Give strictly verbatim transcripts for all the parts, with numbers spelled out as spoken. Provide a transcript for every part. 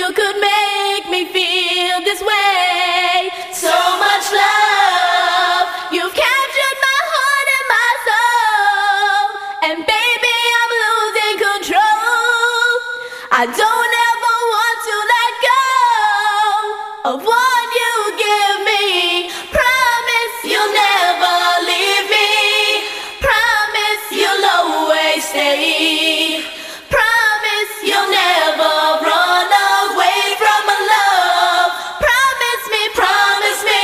you could make me feel this way. So much love, you've captured my heart and my soul, and baby, I'm losing control. I don't ever want to let go of what you give me. Promise you'll never leave me. Promise you'll always stay. Promise you'll never run away from my love. Promise me, promise me.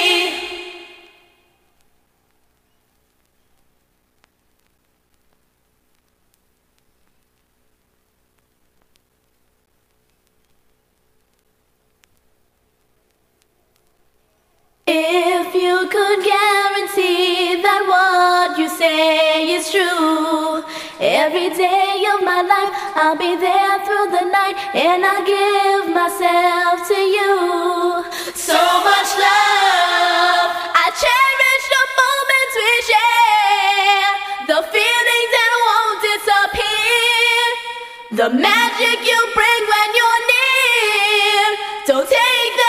If you could guarantee that what you say is true, every day of my life I'll be there through the night, and I'll give myself to you. So much love, I cherish the moments we share, the feelings that won't disappear, the magic you bring when you're near. Don't take